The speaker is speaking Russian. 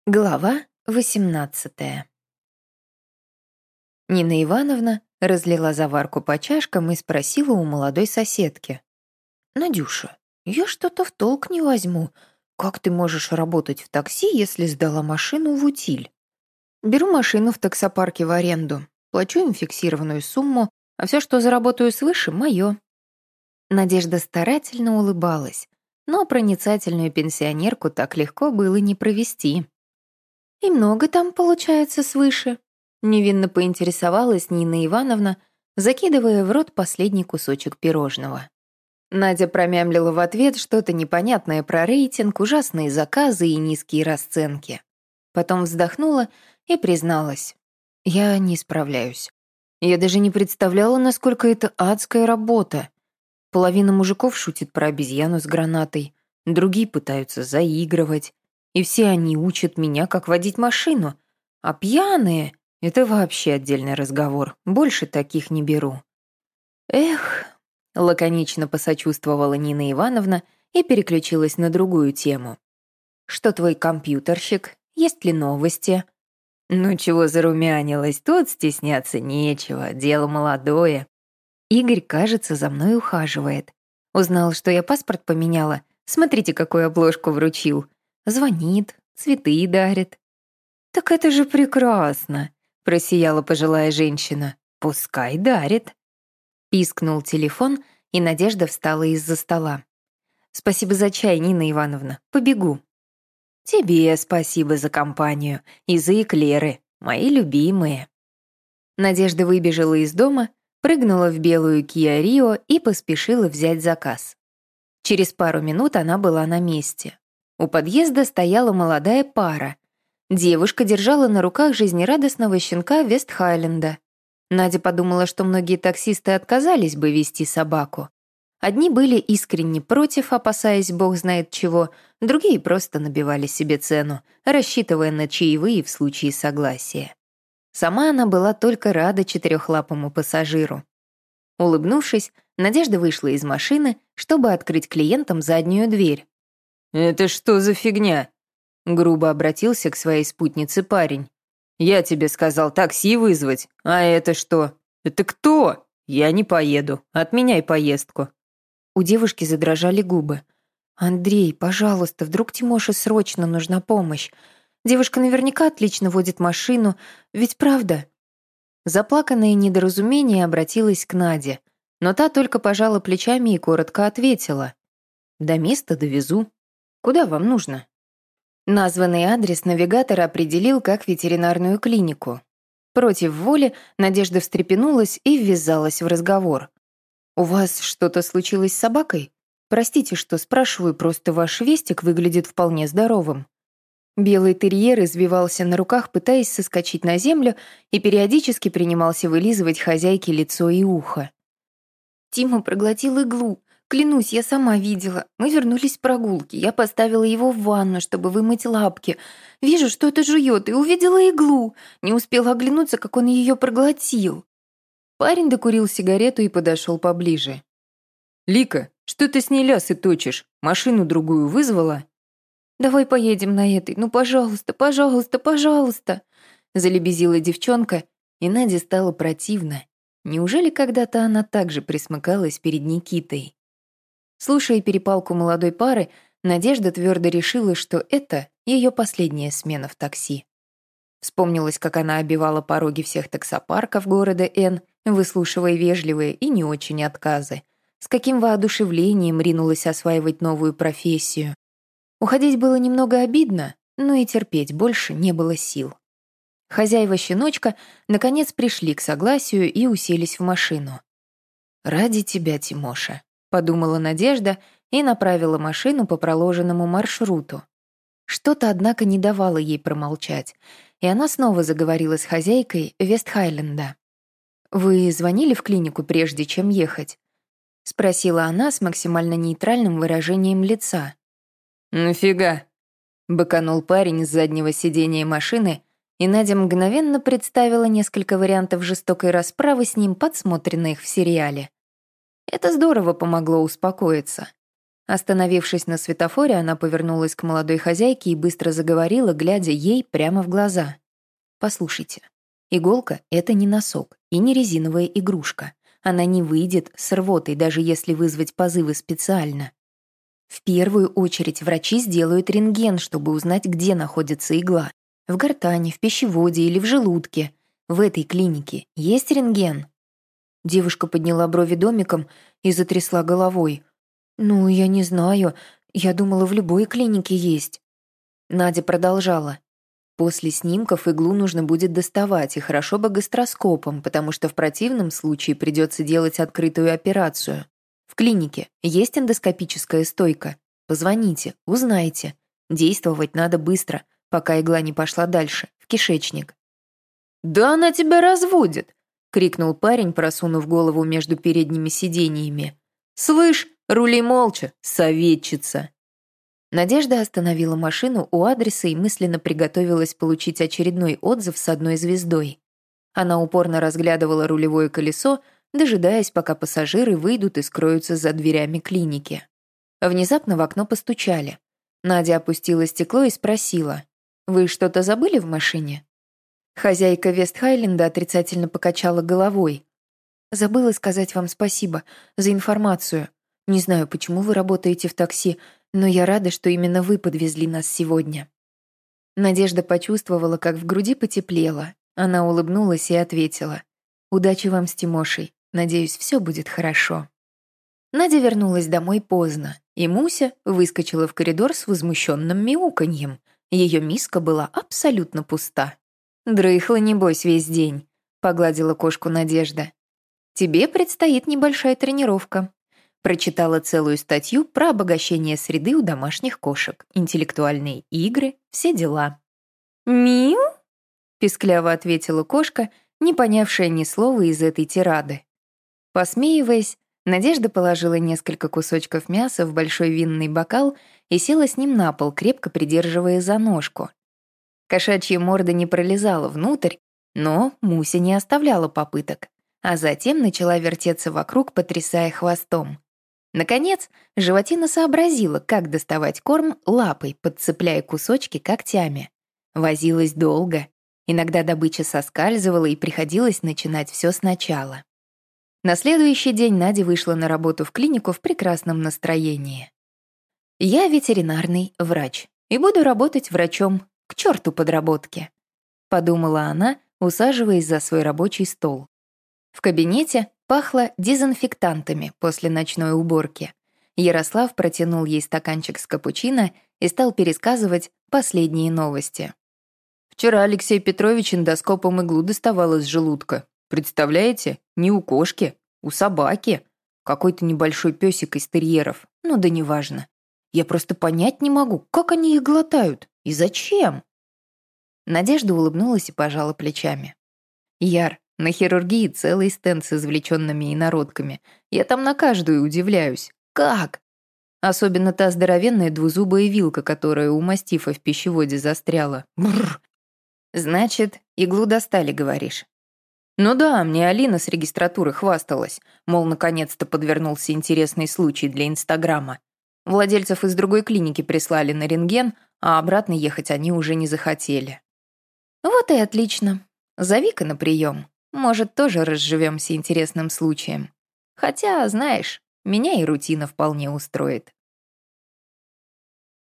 Глава 18. Нина Ивановна разлила заварку по чашкам и спросила у молодой соседки. «Надюша, я что-то в толк не возьму. Как ты можешь работать в такси, если сдала машину в утиль?» «Беру машину в таксопарке в аренду, плачу им фиксированную сумму, а все, что заработаю свыше, мое». Надежда старательно улыбалась, но проницательную пенсионерку так легко было не провести. «И много там получается свыше?» Невинно поинтересовалась Нина Ивановна, закидывая в рот последний кусочек пирожного. Надя промямлила в ответ что-то непонятное про рейтинг, ужасные заказы и низкие расценки. Потом вздохнула и призналась. «Я не справляюсь. Я даже не представляла, насколько это адская работа. Половина мужиков шутит про обезьяну с гранатой, другие пытаются заигрывать. И все они учат меня, как водить машину. А пьяные — это вообще отдельный разговор. Больше таких не беру». «Эх», — лаконично посочувствовала Нина Ивановна и переключилась на другую тему. «Что твой компьютерщик? Есть ли новости?» «Ну чего зарумянилась? Тут стесняться нечего, дело молодое. Игорь, кажется, за мной ухаживает. Узнал, что я паспорт поменяла. Смотрите, какую обложку вручил. Звонит, цветы дарит». «Так это же прекрасно», — просияла пожилая женщина. «Пускай дарит». Пискнул телефон, и Надежда встала из-за стола. «Спасибо за чай, Нина Ивановна. Побегу». «Тебе спасибо за компанию и за эклеры, мои любимые». Надежда выбежала из дома, прыгнула в белую Kia Rio и поспешила взять заказ. Через пару минут она была на месте. У подъезда стояла молодая пара. Девушка держала на руках жизнерадостного щенка Вестхайленда. Надя подумала, что многие таксисты отказались бы вести собаку. Одни были искренне против, опасаясь бог знает чего, другие просто набивали себе цену, рассчитывая на чаевые в случае согласия. Сама она была только рада четырехлапому пассажиру. Улыбнувшись, Надежда вышла из машины, чтобы открыть клиентам заднюю дверь. «Это что за фигня?» — грубо обратился к своей спутнице парень. «Я тебе сказал такси вызвать, а это что? Это кто? Я не поеду, отменяй поездку». У девушки задрожали губы. «Андрей, пожалуйста, вдруг Тимоше срочно нужна помощь. Девушка наверняка отлично водит машину, ведь правда?» Заплаканное недоразумение обратилось к Наде, но та только пожала плечами и коротко ответила. «До места довезу. Куда вам нужно?» Названный адрес навигатор определил как ветеринарную клинику. Против воли Надежда встрепенулась и ввязалась в разговор. «У вас что-то случилось с собакой? Простите, что спрашиваю, просто ваш Вестик выглядит вполне здоровым». Белый терьер извивался на руках, пытаясь соскочить на землю, и периодически принимался вылизывать хозяйке лицо и ухо. «Тима проглотил иглу. Клянусь, я сама видела. Мы вернулись с прогулки. Я поставила его в ванну, чтобы вымыть лапки. Вижу, что это жует, и увидела иглу. Не успела оглянуться, как он ее проглотил». Парень докурил сигарету и подошел поближе. «Лика, что ты с ней лясы точишь? Машину другую вызвала?» «Давай поедем на этой. Ну, пожалуйста, пожалуйста, пожалуйста!» Залебезила девчонка, и Наде стало противно. Неужели когда-то она также присмыкалась перед Никитой? Слушая перепалку молодой пары, Надежда твердо решила, что это ее последняя смена в такси. Вспомнилось, как она обивала пороги всех таксопарков города Н, выслушивая вежливые и не очень отказы. С каким воодушевлением ринулась осваивать новую профессию. Уходить было немного обидно, но и терпеть больше не было сил. Хозяева щеночка наконец пришли к согласию и уселись в машину. «Ради тебя, Тимоша», — подумала Надежда и направила машину по проложенному маршруту. Что-то, однако, не давало ей промолчать, и она снова заговорила с хозяйкой Вестхайленда. «Вы звонили в клинику, прежде чем ехать?» — спросила она с максимально нейтральным выражением лица. «Нафига?» — быканул парень с заднего сиденья машины, и Надя мгновенно представила несколько вариантов жестокой расправы с ним, подсмотренных в сериале. Это здорово помогло успокоиться. Остановившись на светофоре, она повернулась к молодой хозяйке и быстро заговорила, глядя ей прямо в глаза. «Послушайте, иголка — это не носок и не резиновая игрушка. Она не выйдет с рвотой, даже если вызвать позывы специально. В первую очередь врачи сделают рентген, чтобы узнать, где находится игла. В гортани, в пищеводе или в желудке. В этой клинике есть рентген?» Девушка подняла брови домиком и затрясла головой. «Ну, я не знаю. Я думала, в любой клинике есть». Надя продолжала. «После снимков иглу нужно будет доставать, и хорошо бы гастроскопом, потому что в противном случае придется делать открытую операцию. В клинике есть эндоскопическая стойка. Позвоните, узнайте. Действовать надо быстро, пока игла не пошла дальше, в кишечник». «Да она тебя разводит!» — крикнул парень, просунув голову между передними сиденьями. «Слышь, рули молча, советчица!» Надежда остановила машину у адреса и мысленно приготовилась получить очередной отзыв с одной звездой. Она упорно разглядывала рулевое колесо, дожидаясь, пока пассажиры выйдут и скроются за дверями клиники. Внезапно в окно постучали. Надя опустила стекло и спросила: «Вы что-то забыли в машине?» Хозяйка Вестхайленда отрицательно покачала головой. «Забыла сказать вам спасибо за информацию. Не знаю, почему вы работаете в такси, но я рада, что именно вы подвезли нас сегодня». Надежда почувствовала, как в груди потеплело. Она улыбнулась и ответила: «Удачи вам с Тимошей. Надеюсь, все будет хорошо». Надя вернулась домой поздно, и Муся выскочила в коридор с возмущенным мяуканьем. Ее миска была абсолютно пуста. «Дрыхла, небось, весь день», — погладила кошку Надежда. «Тебе предстоит небольшая тренировка». Прочитала целую статью про обогащение среды у домашних кошек, интеллектуальные игры, все дела. «Миу?» — пискляво ответила кошка, не понявшая ни слова из этой тирады. Посмеиваясь, Надежда положила несколько кусочков мяса в большой винный бокал и села с ним на пол, крепко придерживая за ножку. Кошачья морда не пролезала внутрь, но Муся не оставляла попыток, а затем начала вертеться вокруг, потрясая хвостом. Наконец, животина сообразила, как доставать корм лапой, подцепляя кусочки когтями. Возилась долго. Иногда добыча соскальзывала, и приходилось начинать все сначала. На следующий день Надя вышла на работу в клинику в прекрасном настроении. «Я ветеринарный врач и буду работать врачом. К черту подработки», — подумала она, усаживаясь за свой рабочий стол. В кабинете пахло дезинфектантами после ночной уборки. Ярослав протянул ей стаканчик с капучино и стал пересказывать последние новости. «Вчера Алексей Петрович эндоскопом иглу доставал из желудка. Представляете? Не у кошки, у собаки. Какой-то небольшой песик из терьеров. Ну да неважно. Я просто понять не могу, как они их глотают и зачем?» Надежда улыбнулась и пожала плечами. «Яр, на хирургии целый стенд с извлеченными инородками. Я там на каждую удивляюсь. Как? Особенно та здоровенная двузубая вилка, которая у мастифа в пищеводе застряла. Бррр. Значит, иглу достали, говоришь?» «Ну да, мне Алина с регистратуры хвасталась. Мол, наконец-то подвернулся интересный случай для Инстаграма. Владельцев из другой клиники прислали на рентген, а обратно ехать они уже не захотели». «Вот и отлично. Зови-ка на прием. Может, тоже разживемся интересным случаем. Хотя, знаешь, меня и рутина вполне устроит».